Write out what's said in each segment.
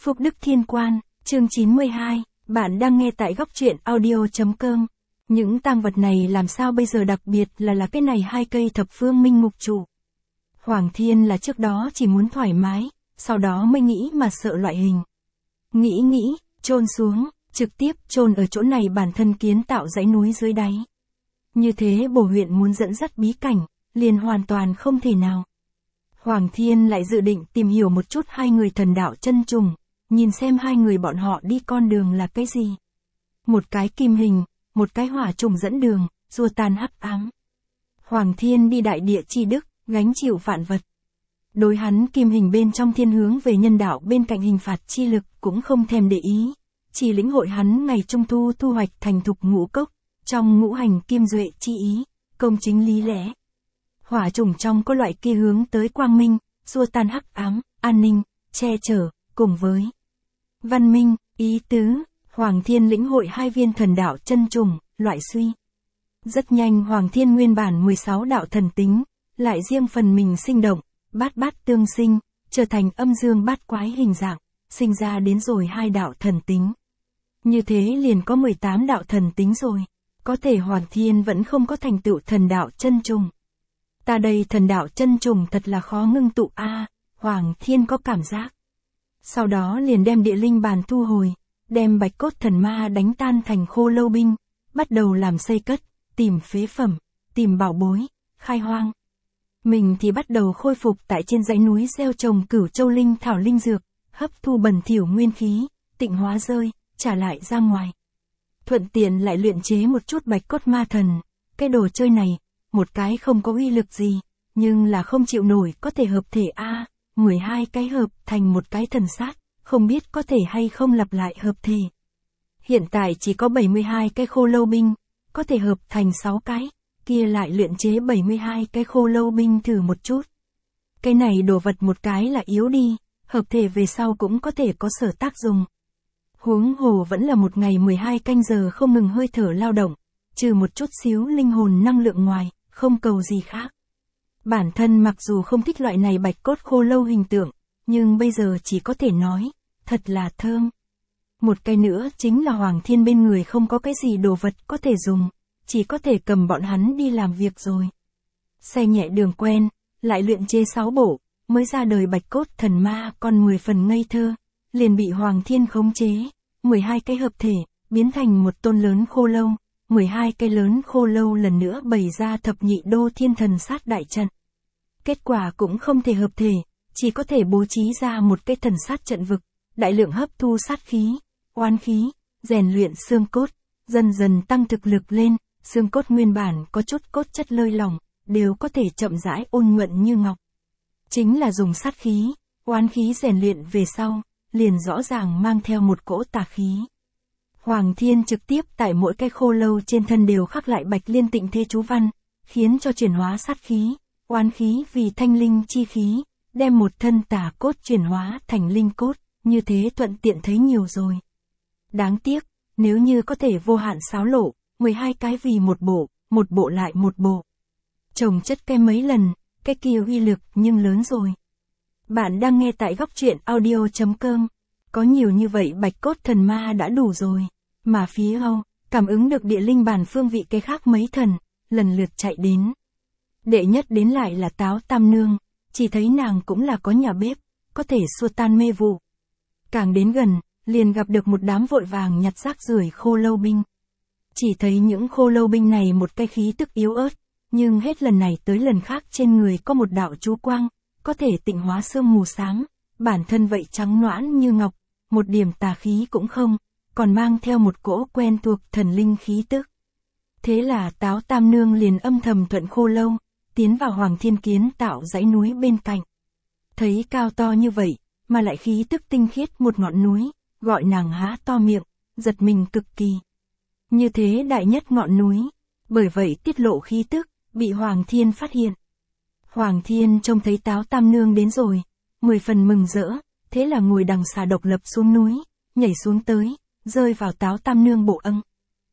Phúc Đức Thiên Quan, chương 92, bạn đang nghe tại góc truyện audio.com. Những tang vật này làm sao bây giờ, đặc biệt là cái này 2 cây thập phương minh ngục trụ. Hoàng Thiên là trước đó chỉ muốn thoải mái, sau đó mới nghĩ mà sợ loại hình. Nghĩ, chôn xuống, trực tiếp chôn ở chỗ này, bản thân kiến tạo dãy núi dưới đáy. Như thế bổ huyện muốn dẫn dắt bí cảnh, liền hoàn toàn không thể nào. Hoàng Thiên lại dự định tìm hiểu một chút 2 người thần đạo chân trùng, nhìn xem 2 người bọn họ đi con đường là cái gì. Một cái kim hình, một cái hỏa trùng dẫn đường, xua tan hắc ám. Hoàng Thiên đi đại địa chi đức, gánh chịu vạn vật. Đối hắn kim hình bên trong thiên hướng về nhân đạo, bên cạnh hình phạt chi lực cũng không thèm để ý, chỉ lĩnh hội hắn ngày trung thu thu hoạch thành thục ngũ cốc, trong ngũ hành kim duệ chi ý, công chính lý lẽ. Hỏa trùng trong có loại kia hướng tới quang minh, xua tan hắc ám, an ninh, che chở, cùng với văn minh, ý tứ. Hoàng Thiên lĩnh hội 2 viên thần đạo chân trùng, loại suy. Rất nhanh Hoàng Thiên nguyên bản 16 đạo thần tính, lại riêng phần mình sinh động, bát bát tương sinh, trở thành âm dương bát quái hình dạng, sinh ra đến rồi 2 đạo thần tính. Như thế liền có 18 đạo thần tính rồi, có thể Hoàng Thiên vẫn không có thành tựu thần đạo chân trùng. Ta đây thần đạo chân trùng thật là khó ngưng tụ a, Hoàng Thiên có cảm giác. Sau đó liền đem địa linh bàn thu hồi, đem bạch cốt thần ma đánh tan thành khô lâu binh, bắt đầu làm xây cất, tìm phế phẩm, tìm bảo bối, khai hoang. Mình thì bắt đầu khôi phục tại trên dãy núi gieo trồng cửu châu linh thảo linh dược, hấp thu bẩn thỉu nguyên khí, tịnh hóa rơi, trả lại ra ngoài. Thuận tiện lại luyện chế một chút bạch cốt ma thần, cái đồ chơi này, một cái không có uy lực gì, nhưng là không chịu nổi, có thể hợp thể a, 12 cái hợp thành một cái thần sát, không biết có thể hay không lặp lại hợp thể. Hiện tại chỉ có 72 cái khô lâu binh, có thể hợp thành 6 cái, kia lại luyện chế 72 cái khô lâu binh thử một chút. Cái này đồ vật một cái là yếu đi, hợp thể về sau cũng có thể có sở tác dụng. Huống hồ vẫn là một ngày 12 canh giờ không ngừng hơi thở lao động, trừ một chút xíu linh hồn năng lượng ngoài, không cầu gì khác. Bản thân mặc dù không thích loại này bạch cốt khô lâu hình tượng, nhưng bây giờ chỉ có thể nói, thật là thơm. Một cái nữa chính là Hoàng Thiên bên người không có cái gì đồ vật có thể dùng, chỉ có thể cầm bọn hắn đi làm việc rồi. Xe nhẹ đường quen, lại luyện chế 6 bộ, mới ra đời bạch cốt thần ma còn 10 phần ngây thơ, liền bị Hoàng Thiên khống chế, 12 cái hợp thể, biến thành một tôn lớn khô lâu, 12 cái lớn khô lâu lần nữa bày ra thập nhị đô thiên thần sát đại trận. Kết quả cũng không thể hợp thể, chỉ có thể bố trí ra một cái thần sát trận vực, đại lượng hấp thu sát khí, oán khí, rèn luyện xương cốt, dần dần tăng thực lực lên, xương cốt nguyên bản có chút cốt chất lơi lỏng, đều có thể chậm rãi ôn nhuận như ngọc. Chính là dùng sát khí, oán khí rèn luyện về sau, liền rõ ràng mang theo một cỗ tà khí. Hoàng Thiên trực tiếp tại mỗi cái khô lâu trên thân đều khắc lại bạch liên tịnh thế chú văn, khiến cho chuyển hóa sát khí, oán khí vì thanh linh chi khí, đem một thân tà cốt chuyển hóa thành linh cốt, như thế thuận tiện thấy nhiều rồi. Đáng tiếc, nếu như có thể vô hạn xáo lộ, 12 cái vì một bộ lại một bộ. Chồng chất cái mấy lần, cái kia uy lực nhưng lớn rồi. Bạn đang nghe tại góc truyện audio.com. Có nhiều như vậy bạch cốt thần ma đã đủ rồi, mà phía Âu, cảm ứng được địa linh bàn phương vị cái khác mấy thần, lần lượt chạy đến. Đệ nhất đến lại là Táo Tam Nương, chỉ thấy nàng cũng là có nhà bếp, có thể xua tan mê vụ. Càng đến gần, liền gặp được một đám vội vàng nhặt rác rưởi khô lâu binh. Chỉ thấy những khô lâu binh này một cái khí tức yếu ớt, nhưng hết lần này tới lần khác trên người có một đạo chú quang, có thể tịnh hóa sương mù xám, bản thân vậy trắng nõn như ngọc, một điểm tà khí cũng không, còn mang theo một cỗ quen thuộc thần linh khí tức. Thế là Táo Tam Nương liền âm thầm thuận khô lâu, tiến vào Hoàng Thiên kiến tạo dãy núi bên cạnh. Thấy cao to như vậy, mà lại khí tức tinh khiết một ngọn núi, gọi nàng há to miệng, giật mình cực kỳ. Như thế đại nhất ngọn núi, bởi vậy tiết lộ khí tức, bị Hoàng Thiên phát hiện. Hoàng Thiên trông thấy Táo Tam Nương đến rồi, 10 phần mừng rỡ, thế là ngồi đằng xà độc lập xuống núi, nhảy xuống tới, rơi vào Táo Tam Nương bộ âng.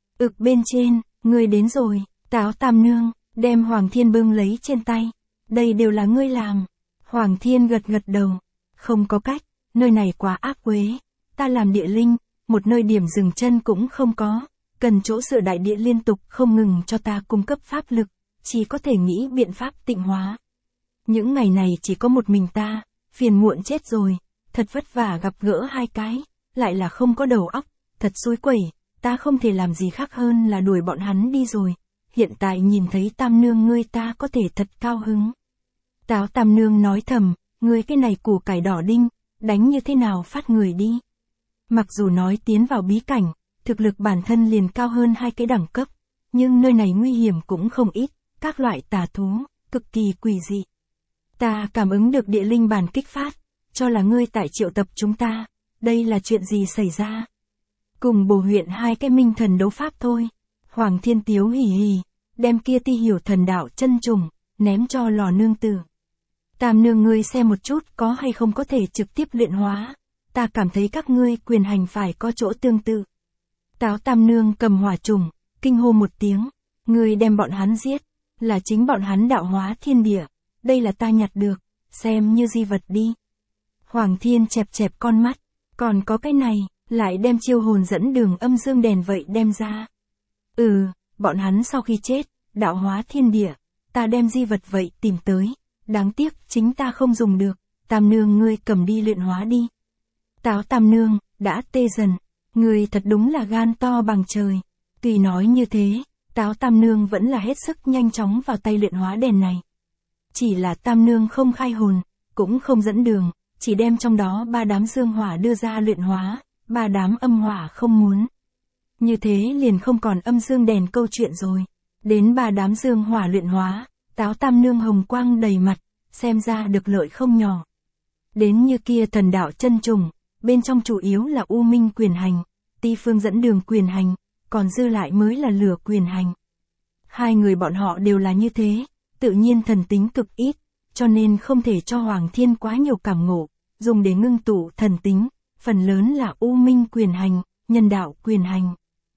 Bên trên, ngươi đến rồi, Táo Tam Nương, đem Hoàng Thiên bưng lấy trên tay. Đây đều là ngươi làm. Hoàng Thiên gật gật đầu. Không có cách, nơi này quá ác quế, ta làm địa linh, một nơi điểm dừng chân cũng không có, cần chỗ dựa đại địa liên tục không ngừng cho ta cung cấp pháp lực, chỉ có thể nghĩ biện pháp tịnh hóa. Những ngày này chỉ có một mình ta, phiền muộn chết rồi, thật vất vả gặp gỡ hai cái, lại là không có đầu óc, thật xối quẩy, ta không thể làm gì khác hơn là đuổi bọn hắn đi rồi, hiện tại nhìn thấy Tam Nương ngươi ta có thể thật cao hứng. Táo Tam Nương nói thầm, ngươi cái này củ cải đỏ đinh, đánh như thế nào phát người đi. Mặc dù nói tiến vào bí cảnh, thực lực bản thân liền cao hơn hai cái đẳng cấp, nhưng nơi này nguy hiểm cũng không ít, các loại tà thú, cực kỳ quỷ dị. Ta cảm ứng được địa linh bản kích phát, cho là ngươi tại triệu tập chúng ta, đây là chuyện gì xảy ra? Cùng bổ huyện hai cái minh thần đấu pháp thôi. Hoàng Thiên Tiếu hì hì, đem kia ti hiểu thần đạo chân trùng, ném cho Lò nương tử. Tam nương ngươi xem một chút có hay không có thể trực tiếp luyện hóa, ta cảm thấy các ngươi quyền hành phải có chỗ tương tự. Táo Tam nương cầm hỏa trùng, kinh hô một tiếng, ngươi đem bọn hắn giết, là chính bọn hắn đạo hóa thiên địa, đây là ta nhặt được, xem như di vật đi. Hoàng Thiên chẹp chẹp con mắt, còn có cái này, lại đem chiêu hồn dẫn đường âm dương đèn vậy đem ra. Bọn hắn sau khi chết, đạo hóa thiên địa, ta đem di vật vậy tìm tới, đáng tiếc chính ta không dùng được, Tam nương ngươi cầm đi luyện hóa đi. Táo Tam nương, đã tê dần, ngươi thật đúng là gan to bằng trời. Tuy nói như thế, Táo Tam nương vẫn là hết sức nhanh chóng vào tay luyện hóa đèn này. Chỉ là Tam nương không khai hồn, cũng không dẫn đường, chỉ đem trong đó 3 đám dương hỏa đưa ra luyện hóa, 3 đám âm hỏa không muốn. Như thế liền không còn âm dương đèn câu chuyện rồi. Đến 3 đám dương hỏa luyện hóa, Táo Tam nương hồng quang đầy mặt, xem ra được lợi không nhỏ. Đến như kia thần đạo chân trùng, bên trong chủ yếu là U Minh quyền hành, Ti Phương dẫn đường quyền hành, còn dư lại mới là lửa quyền hành. Hai người bọn họ đều là như thế, tự nhiên thần tính cực ít, cho nên không thể cho Hoàng Thiên quá nhiều cảm ngộ, dùng để ngưng tụ thần tính, phần lớn là U Minh quyền hành, nhân đạo quyền hành.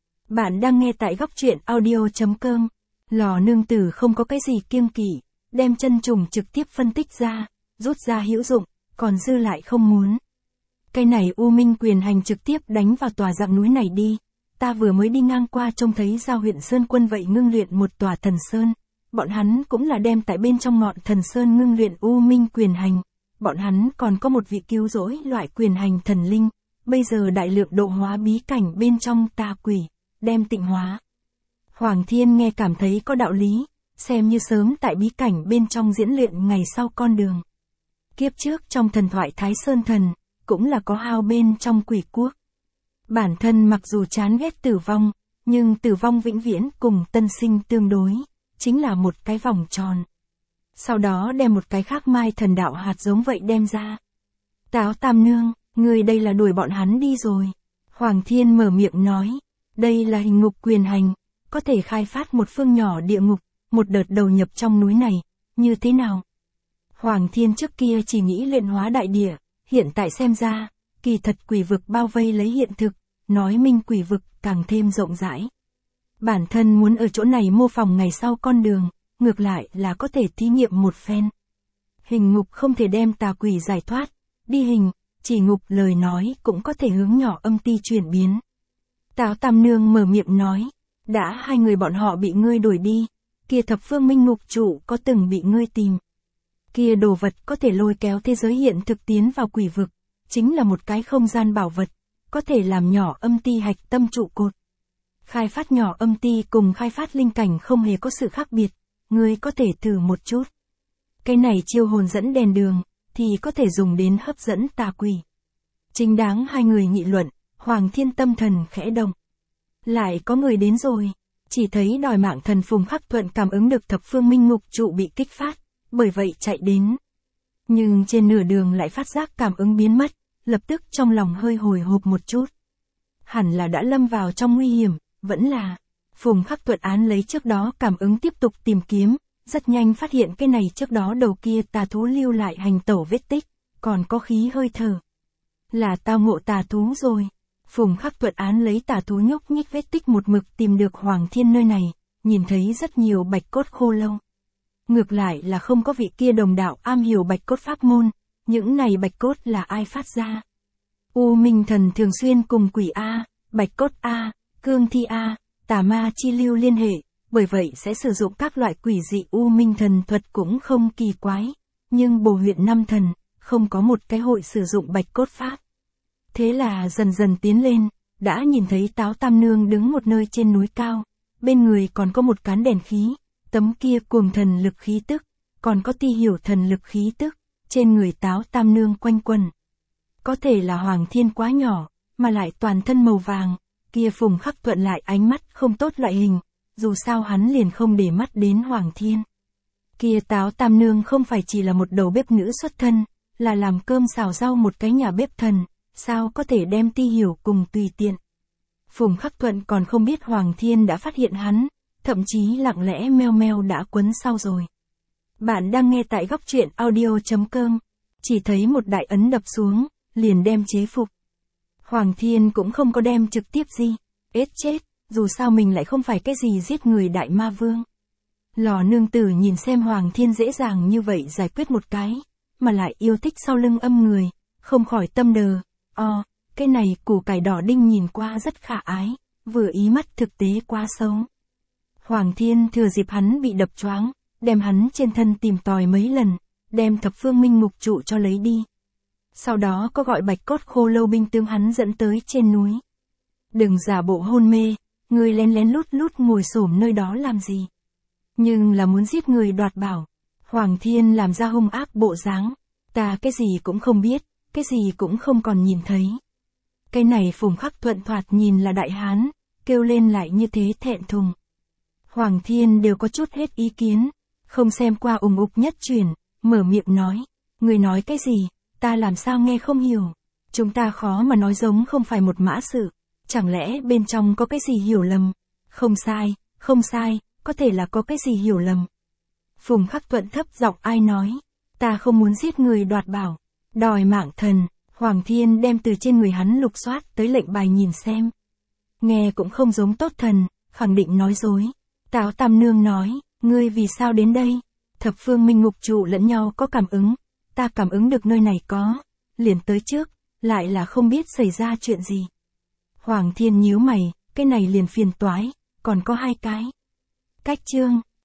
Bạn đang nghe tại góc truyện audio.com. Lò nương tử không có cái gì kiêng kỵ, đem chân trùng trực tiếp phân tích ra, rút ra hữu dụng, còn dư lại không muốn. Cái này U Minh quyền hành trực tiếp đánh vào tòa dạng núi này đi, ta vừa mới đi ngang qua trông thấy Giao huyện Sơn Quân vậy ngưng luyện một tòa thần sơn, bọn hắn cũng là đem tại bên trong ngọn thần sơn ngưng luyện U Minh quyền hành, bọn hắn còn có một vị cứu rỗi loại quyền hành thần linh, bây giờ đại lượng độ hóa bí cảnh bên trong tà quỷ, đem tịnh hóa. Hoàng Thiên nghe cảm thấy có đạo lý, xem như sớm tại bí cảnh bên trong diễn luyện ngày sau con đường. Kiếp trước trong thần thoại Thái Sơn Thần, cũng là có hao bên trong quỷ quốc. Bản thân mặc dù chán ghét tử vong, nhưng tử vong vĩnh viễn cùng tân sinh tương đối, chính là một cái vòng tròn. Sau đó đem một cái khác mai thần đạo hạt giống vậy đem ra. Táo Tam nương, người đây là đuổi bọn hắn đi rồi. Hoàng Thiên mở miệng nói, đây là hình ngục quyền hành, có thể khai phát một phương nhỏ địa ngục, một đợt đầu nhập trong núi này, như thế nào? Hoàng Thiên trước kia chỉ nghĩ luyện hóa đại địa, hiện tại xem ra, kỳ thật quỷ vực bao vây lấy hiện thực, nói minh quỷ vực càng thêm rộng rãi. Bản thân muốn ở chỗ này mô phỏng ngày sau con đường, ngược lại là có thể thí nghiệm một phen. Hình ngục không thể đem tà quỷ giải thoát, đi hình, chỉ ngục lời nói cũng có thể hướng nhỏ âm ti chuyển biến. Táo Tam nương mở miệng nói, đã hai người bọn họ bị ngươi đuổi đi, kia thập phương minh ngục trụ có từng bị ngươi tìm. Kia đồ vật có thể lôi kéo thế giới hiện thực tiến vào quỷ vực, chính là một cái không gian bảo vật, có thể làm nhỏ âm ti hạch tâm trụ cột. Khai phát nhỏ âm ti cùng khai phát linh cảnh không hề có sự khác biệt, ngươi có thể thử một chút. Cái này chiêu hồn dẫn đèn đường, thì có thể dùng đến hấp dẫn tà quỷ. Chính đáng hai người nghị luận, Hoàng Thiên tâm thần khẽ động. Lại có người đến rồi, chỉ thấy đòi mạng thần Phùng Khắc Thuận cảm ứng được thập phương minh ngục trụ bị kích phát, bởi vậy chạy đến. Nhưng trên nửa đường lại phát giác cảm ứng biến mất, lập tức trong lòng hơi hồi hộp một chút. Hẳn là đã lâm vào trong nguy hiểm, vẫn là. Phùng Khắc Thuận án lấy trước đó cảm ứng tiếp tục tìm kiếm, rất nhanh phát hiện cái này trước đó đầu kia tà thú lưu lại hành tẩu vết tích, còn có khí hơi thở. Là tao ngộ tà thú rồi. Phùng Khắc Thuận án lấy tà thú nhúc nhích vết tích một mực tìm được Hoàng Thiên nơi này, nhìn thấy rất nhiều bạch cốt khô lâu. Ngược lại là không có vị kia đồng đạo am hiểu bạch cốt pháp môn, những này bạch cốt là ai phát ra, U Minh Thần thường xuyên cùng quỷ A, bạch cốt A, cương thi A, tà ma chi lưu liên hệ, bởi vậy sẽ sử dụng các loại quỷ dị. U Minh Thần thuật cũng không kỳ quái, nhưng Bồ huyện Năm Thần, không có một cái hội sử dụng bạch cốt pháp. Thế là dần dần tiến lên, đã nhìn thấy Táo Tam Nương đứng một nơi trên núi cao, bên người còn có một cán đèn khí, tấm kia cuồng thần lực khí tức, còn có ti hiểu thần lực khí tức, trên người Táo Tam Nương quanh quần. Có thể là Hoàng Thiên quá nhỏ, mà lại toàn thân màu vàng, kia Phùng Khắc Thuận lại ánh mắt không tốt loại hình, dù sao hắn liền không để mắt đến Hoàng Thiên. Kia Táo Tam Nương không phải chỉ là một đầu bếp nữ xuất thân, là làm cơm xào rau một cái nhà bếp thần, sao có thể đem ti hiểu cùng tùy tiện. Phùng Khắc Thuận còn không biết Hoàng Thiên đã phát hiện hắn, thậm chí lặng lẽ meo meo đã quấn sau rồi. Bạn đang nghe tại góc truyện audio.com, chỉ thấy một đại ấn đập xuống, liền đem chế phục. Hoàng Thiên cũng không có đem trực tiếp gì, chết, dù sao mình lại không phải cái gì giết người đại ma vương. Lò nương tử nhìn xem Hoàng Thiên dễ dàng như vậy giải quyết một cái, mà lại yêu thích sau lưng âm người, không khỏi tâm đờ, cái này củ cải đỏ đinh nhìn qua rất khả ái, vừa ý mắt thực tế quá xấu. Hoàng Thiên thừa dịp hắn bị đập choáng, đem hắn trên thân tìm tòi mấy lần, đem thập phương minh ngục trụ cho lấy đi. Sau đó có gọi bạch cốt khô lâu binh tướng hắn dẫn tới trên núi. Đừng giả bộ hôn mê, người lén lén lút lút ngồi xổm nơi đó làm gì. Nhưng là muốn giết người đoạt bảo. Hoàng Thiên làm ra hung ác bộ dáng, ta cái gì cũng không biết, cái gì cũng không còn nhìn thấy. Cái này Phùng Khắc Thuận thoạt nhìn là đại hán, kêu lên lại như thế thẹn thùng. Hoàng Thiên đều có chút hết ý kiến, không xem qua ùng ục nhất chuyển, mở miệng nói, người nói cái gì, ta làm sao nghe không hiểu. Chúng ta khó mà nói giống không phải một mã sự, chẳng lẽ bên trong có cái gì hiểu lầm. Không sai, có thể là có cái gì hiểu lầm. Phùng Khắc Thuận thấp giọng ai nói, ta không muốn giết người đoạt bảo, đòi mạng thần. Hoàng Thiên đem từ trên người hắn lục soát tới lệnh bài nhìn xem. Nghe cũng không giống tốt thần, khẳng định nói dối. Táo Tam Nương nói, ngươi vì sao đến đây? Thập phương minh ngục trụ lẫn nhau có cảm ứng, ta cảm ứng được nơi này có, liền tới trước, lại là không biết xảy ra chuyện gì. Hoàng Thiên nhíu mày, cái này liền phiền toái, còn có 2 cái. Cách chương